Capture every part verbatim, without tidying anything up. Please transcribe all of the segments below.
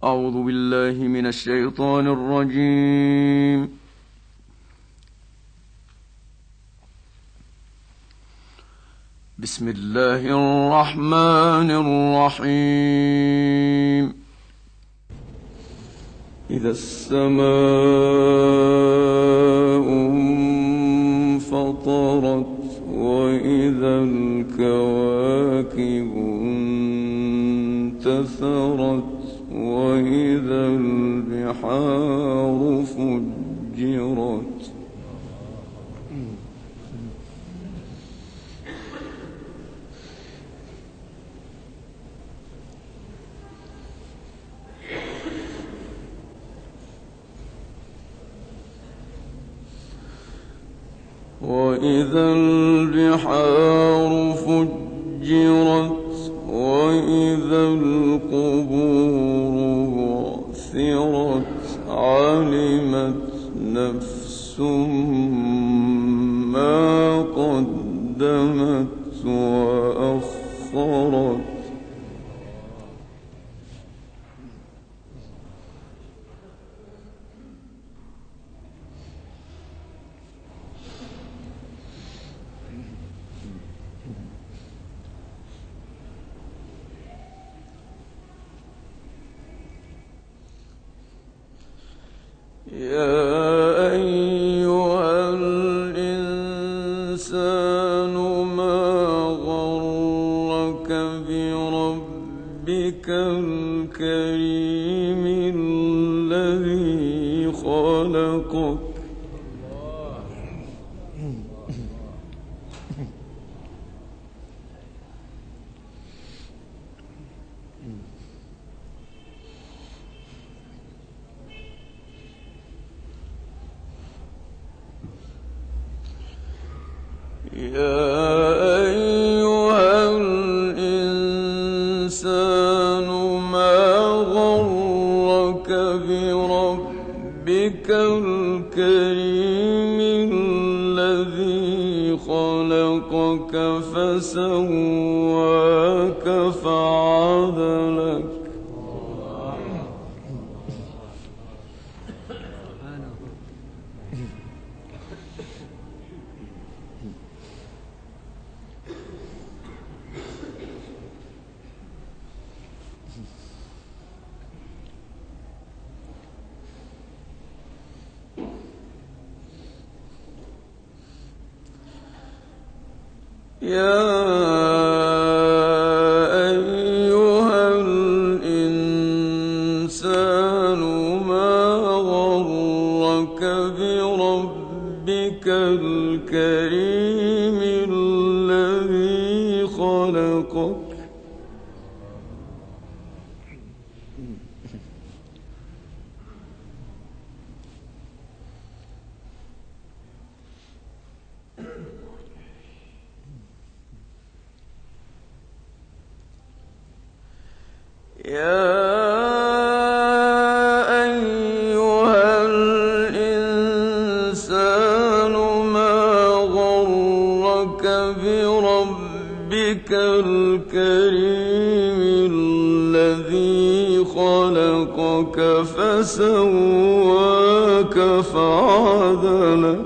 أعوذ بالله من الشيطان الرجيم. بسم الله الرحمن الرحيم. إذا السماء انفطرت وإذا الكواكب انتثرت وإذا البحار فجرت وإذا البحار فجرت وإذا القبور بعثرت علمت نفس ما قدمت وأخرت يا أيها الإنسان ما غرك بربك الكريم الذي خلقك يا أيها الإنسان ما غرك بربك الكريم الذي خلقك فسواك فعدلك يا أيها الإنسان ما غرك بربك الكريم الذي خلقك يا أيها الإنسان ما غرك بربك الكريم الذي خلقك فسواك فعدلك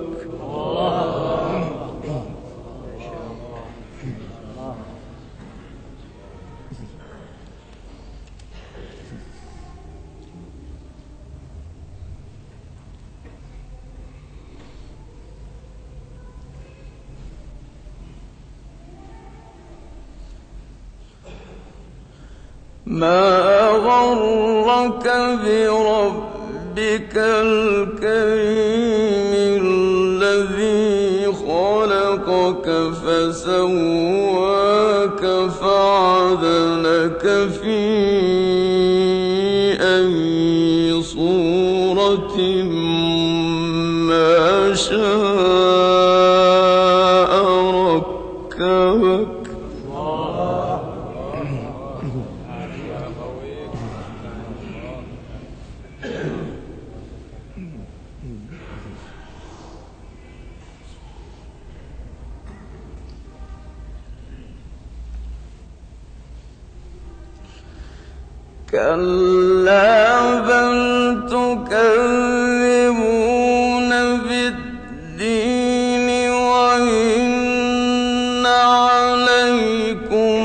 ما غرك بربك الكريم الذي خلقك فسواك فعدلك في أي صورة ما شاء ركبك كلا بل تكذبون بالدين وإن عليكم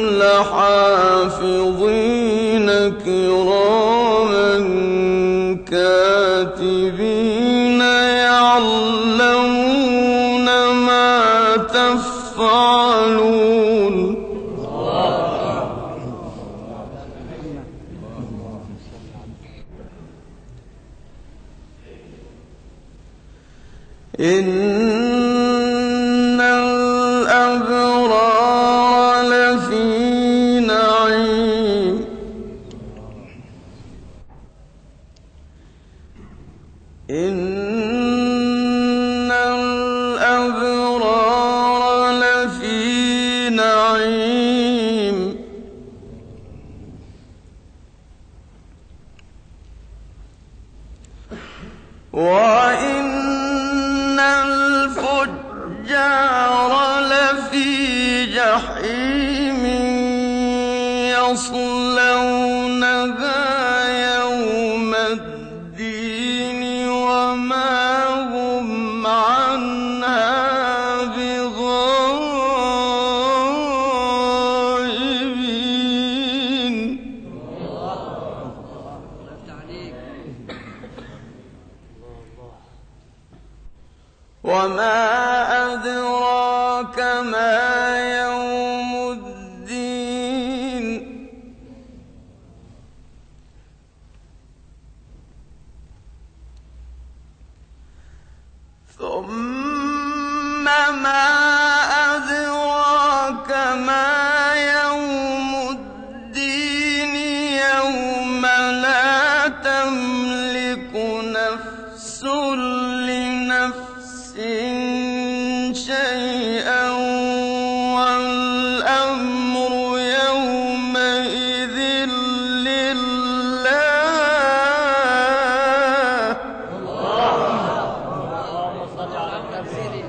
لحافظين كراما كاتبين يعلمون ما تفعلون. إن الأبرار لفي نعيم إن الأبرار لفي نعيم وإن الفجار لفي جحيم يصلونها يوم الدين وما هم عنها بغائبين. وما أدراك ما يوم الدين ثم ما أدراك ما يوم الدين يوم لا تملك نفس لنفس شيئا والأمر يومئذ لله. اللهم صل على التفسير.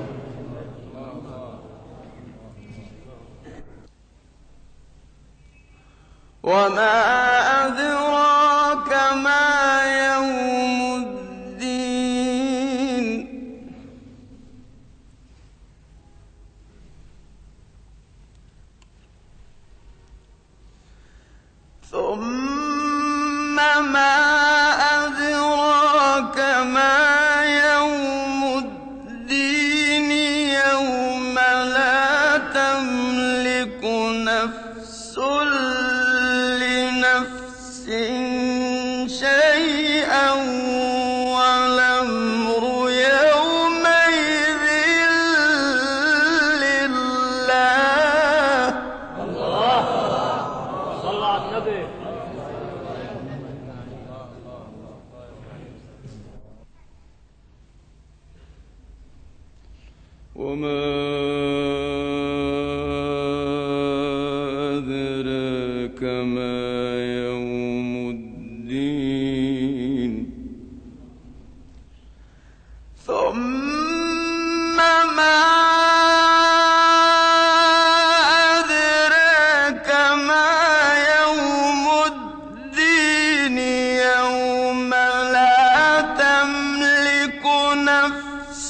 وما أدراك ما يوم الدين ثم ما أدراك ما يوم الدين يوم لا تملك نفس لنفس شيئا والأمر يومئذ لله. الله صل على النبي. وما أدراك ما يوم الدين ثم ما أدراك ما يوم الدين يوم لا تملك نفس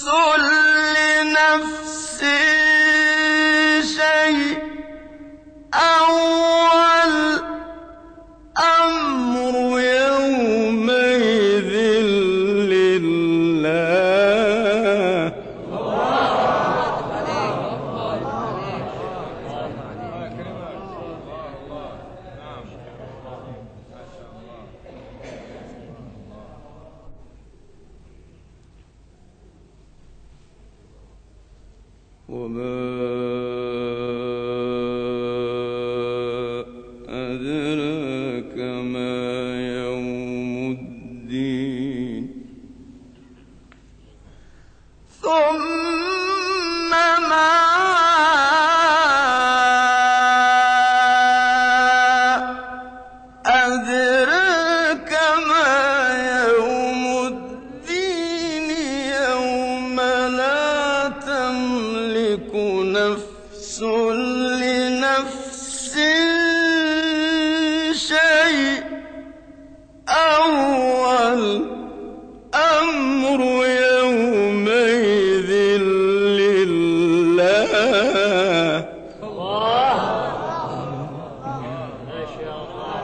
لنفس شيئا والأمر يومئذ لله. وما أدراك ما يوم الدين ثم ما أدراك ما يوم الدين يوم لا تملك نفس لنفس شيئا أول أمر يومئذ لله. الله ما شاء الله.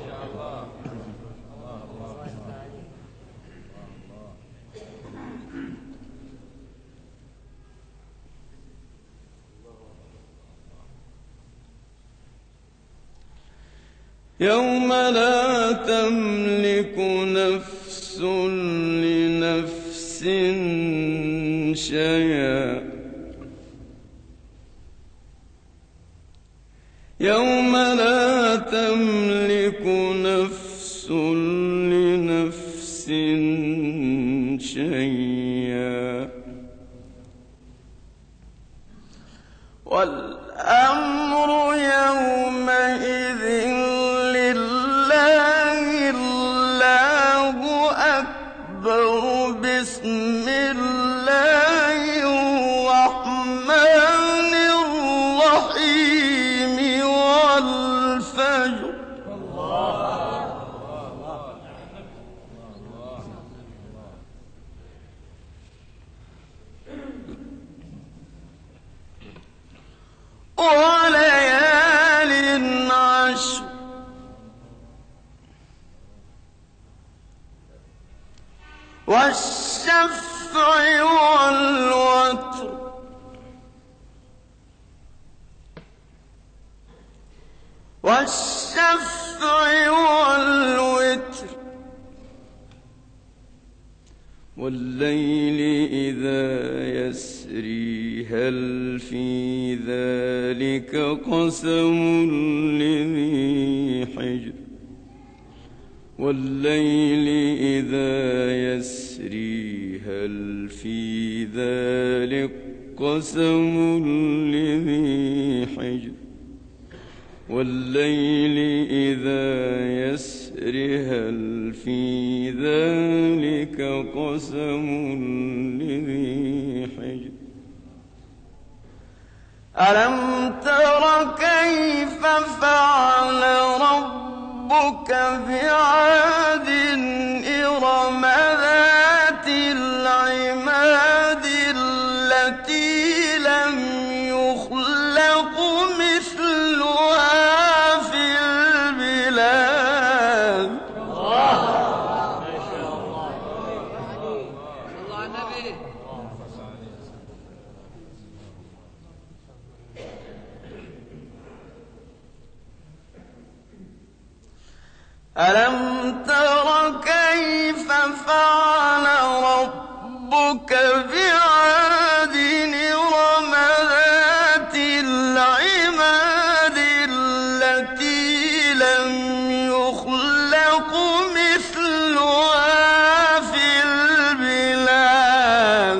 يوم لا تملك نفس لنفس شيئا يوم لا تملك نفس لنفس شيئا والأمر يومئذ لله. الله أكبر. بسم الله الرحمن الرحيم والفجر. وليال عشر. والشفع والوتر. والشفع والوتر. والليل إذا يسري هل في ذلك قسم لذي حجر. والليل إذا يسري هل في ذلك قسم لذي حجر. والليل إذا يسري هل في ذلك قسم لذي حجر. ألم تر كيف فعل ربك بعاد إرم ذات العماد التي لم يخلق مثلها في البلاد. الله ما شاء الله. صلى على النبي. ألم تر كيف فعل ربك بعاد إرم ذات العماد التي لم يخلق مثلها في البلاد.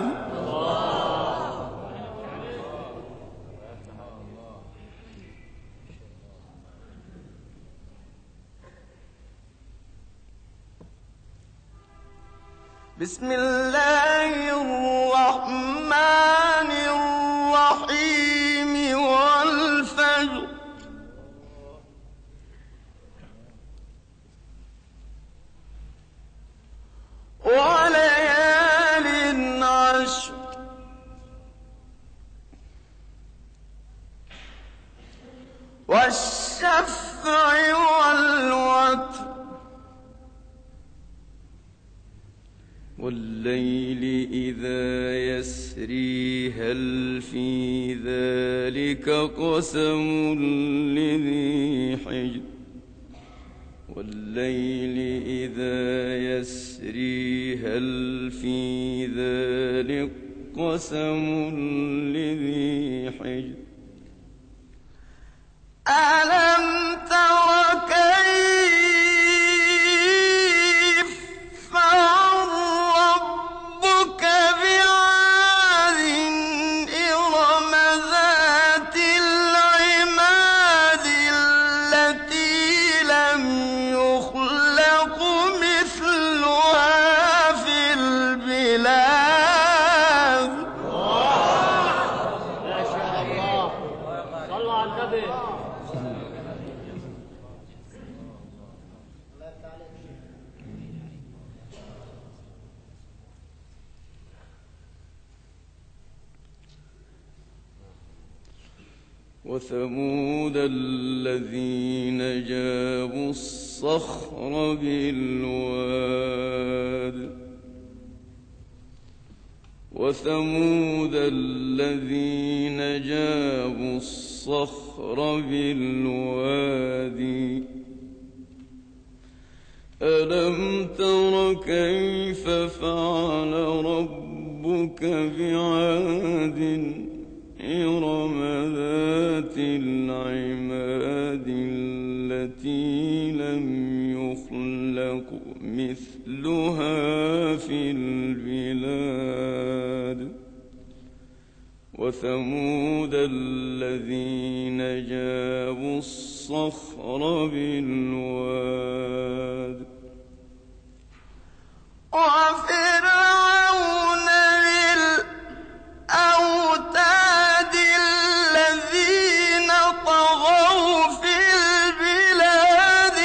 بسم الله الرحمن الرحيم والفجر. وليال عشر. والشفع والوتر. والليل إذا يسري هل في ذلك قسم لذي حجر. والليل إذا يسري هل في ذلك قسم لذي حجر. ألم تر كيف فعل ربك بعاد إرم ذات العماد التي لم يخلق مثلها في البلاد. ما شاء الله. صلى على النبي. وثمود الذين جابوا الصخر بالواد وثمود الذين جابوا الصخر بالوادي ألم تر كيف فعل ربك بعاد إرم ذات العماد التي لم يخلق مثلها في البلاد وثمود الذين جابوا الصخر بالواد وفرعون بالأوتاد الذين طغوا في البلاد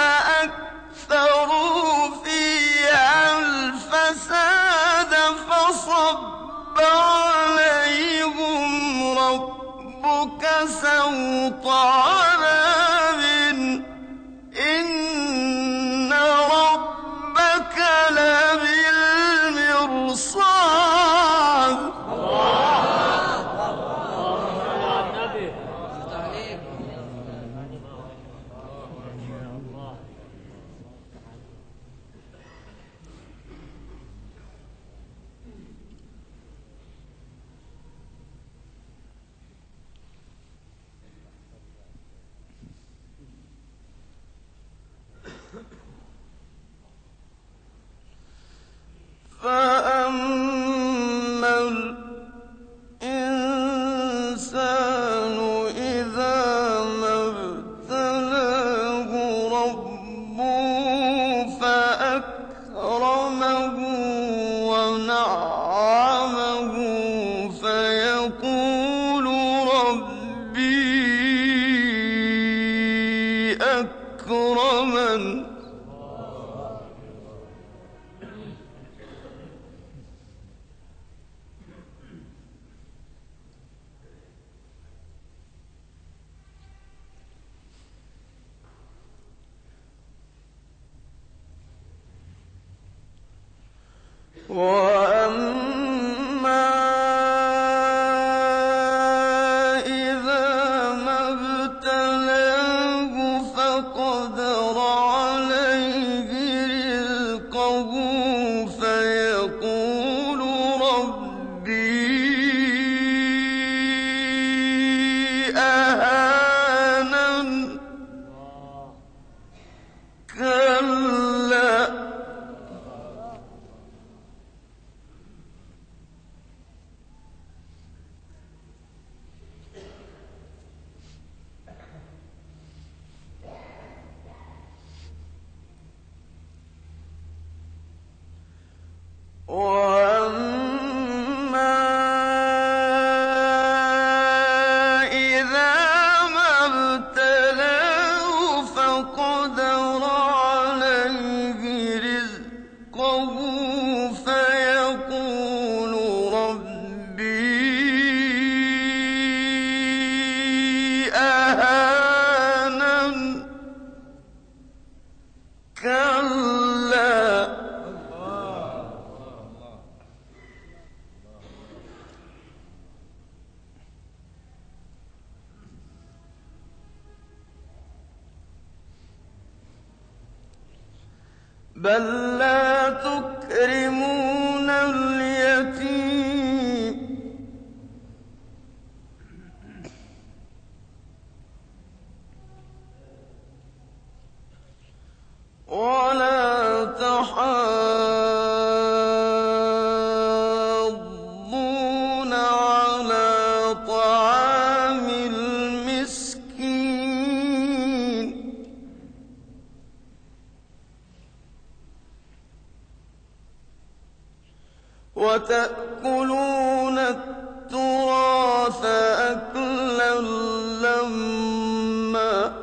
فأكثروا فيها الفساد فصب عليهم ربك سوط عذاب إن ربك لبالمرصاد فأما الإنسان إذا ما ابتلاه ربه فأكرمه ونعمه فيقول ربي أكرمن وأما إذا ما ابتلاه فقدر عليه رزقه فيقول ربي أهانن كلا وأما إذا ما ابتلاه فقدر عليه رزقه فيقول ربي أهانن كلا بل لا تكرمون اليتيم ولا تحاضون على طعام المسكين وتأكلون التراث أكلا لما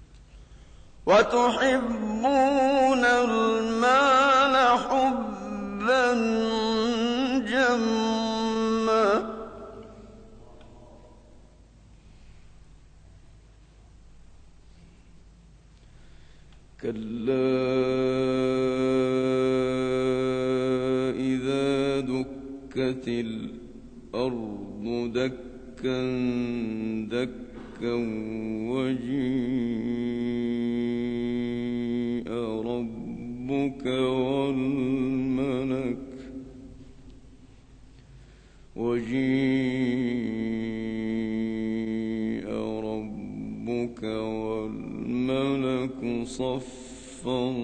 وتحبون المال حبا كلا إذا دكت الأرض دكا دكا وجيء ربك والملك وجيء ربك والملك صفا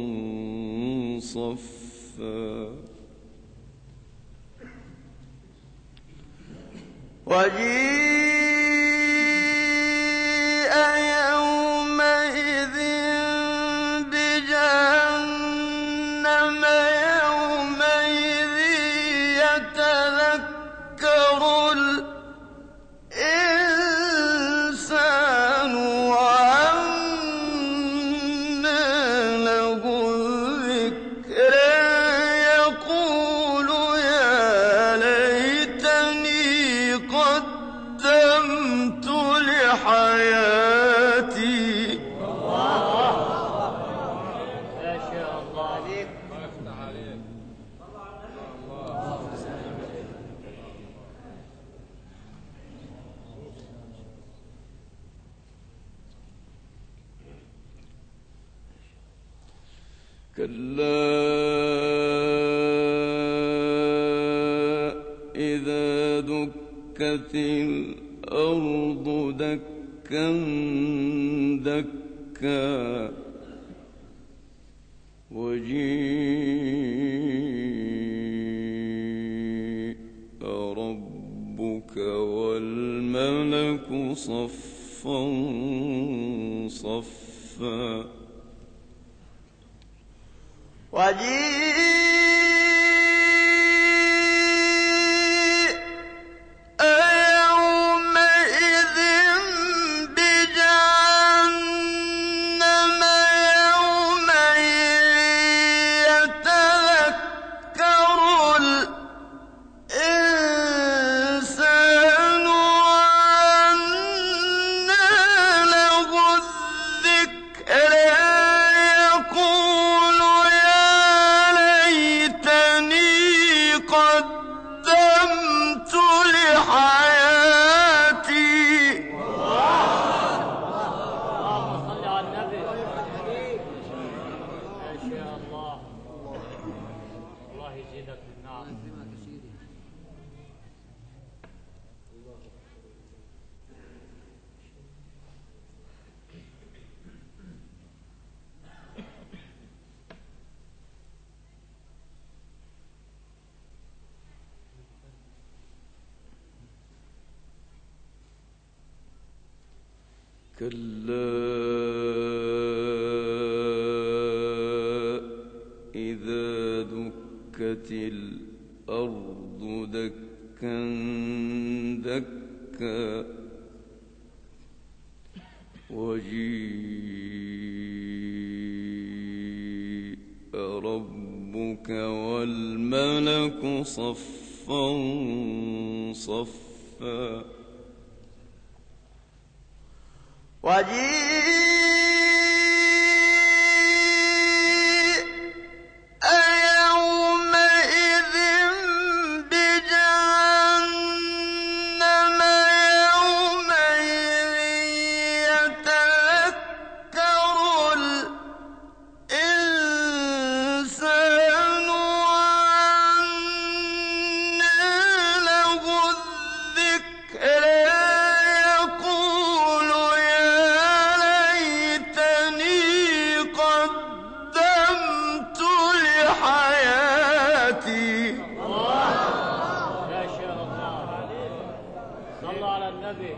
صفا وجيء يومئذ بجهنم يومئذ يتذكر الإنسان وأنى له الذكر يقول يا ليتني قدمت لحياتي ما شاء الله عليك. كلا إذا دكت الأرض دكا دكا وجيء ربك والملك صفا صفا وجيء يومئذ بجهنم يومئذ يتذكر الإنسان وأنى له الذكر يقول يا ليتني قدمت لحياتي اللهم صل على النبي. ما شاء الله. الله يزيدك من نعم. كلا إذا دكت الأرض دكا دكا وجيء ربك والملك صفا صفا وجيء يومئذ بجهنم يومئذ يتذكر الإنسان وأنى له الذكر يقول يا ليتني قدمت لحياتي ما شاء الله. صلوا على النبي.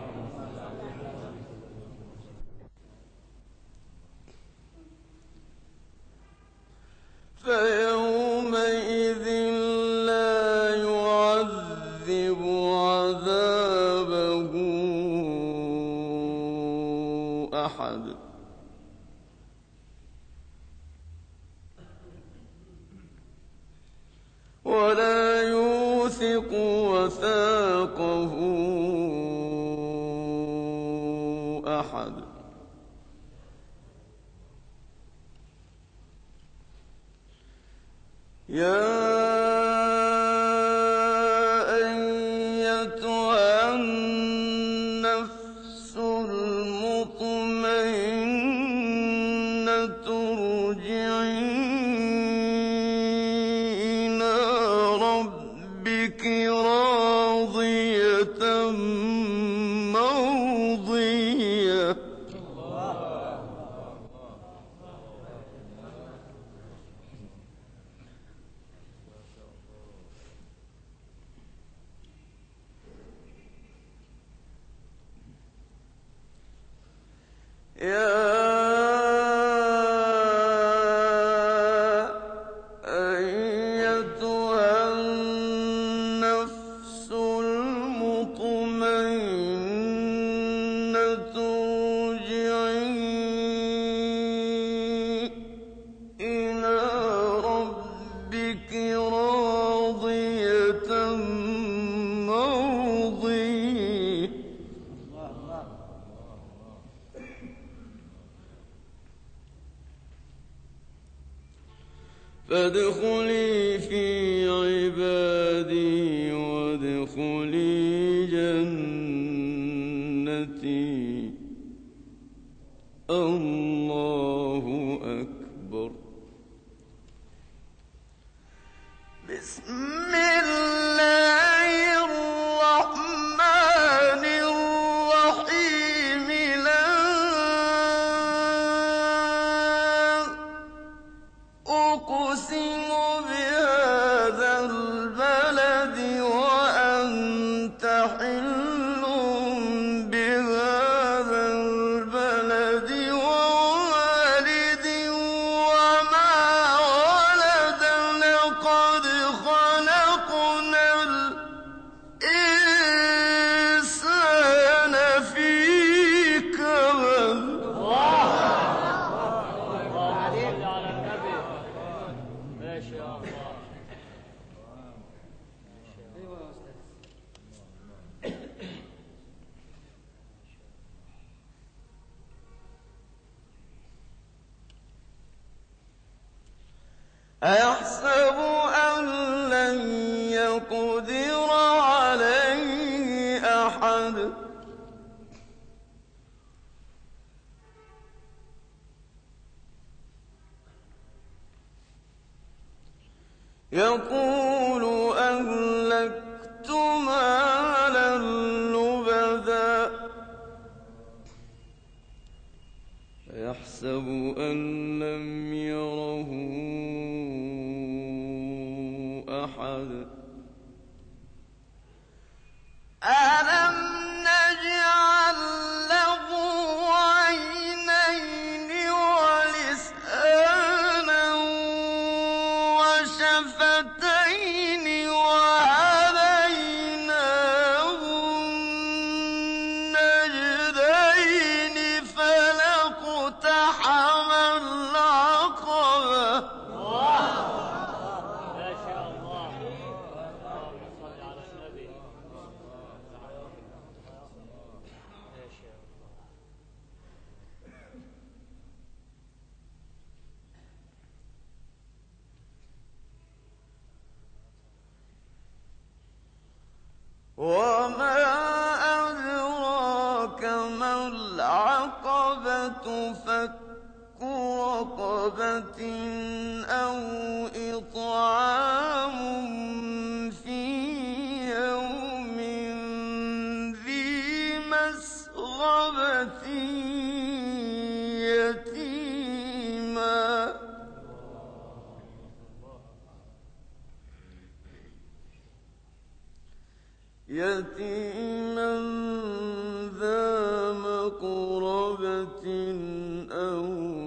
فيومئذ لا يعذب عذابه أحد ولا يوثق وثاقه أحد يا أيتها النفس المطمئنة ارجعي إلى ربك راضية مرضية يا أيتها النفس المطمئنة ارجعي إلى ربك راضية مرضية فادخلي في عبادي وادخلي جنتي. الله أكبر. بسم الله الرحمن الرحيم. لا أقسم بهذا البلد وأنت حل بهذا البلد ووالد وما ولد لقد خلقنا الإنسان في كبد. أيحسب أن لن يقدر عليه أحد. يقول أهلكت مالا لبدا. يحسب أن لم يره أحد. ألم نجعل له عينين ولسانا وشفتين وهديناه النجدين فلاقتحم العقبة. وما أدراك ما العقبة. فك رقبة أو إطعام في يوم ذي مسغبة يتيما يتيما ذا مقربة أو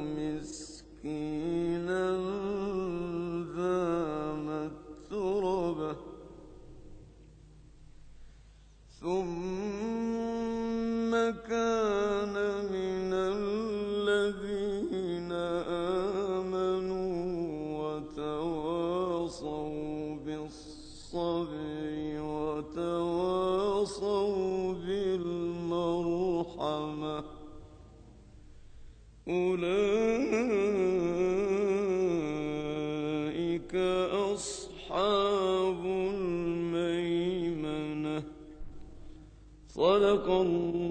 مسكينا ذا متربة. ثم كان من الذين آمنوا وتواصوا بالصبر وتواصوا بالمرحمة. أولئك صدق الله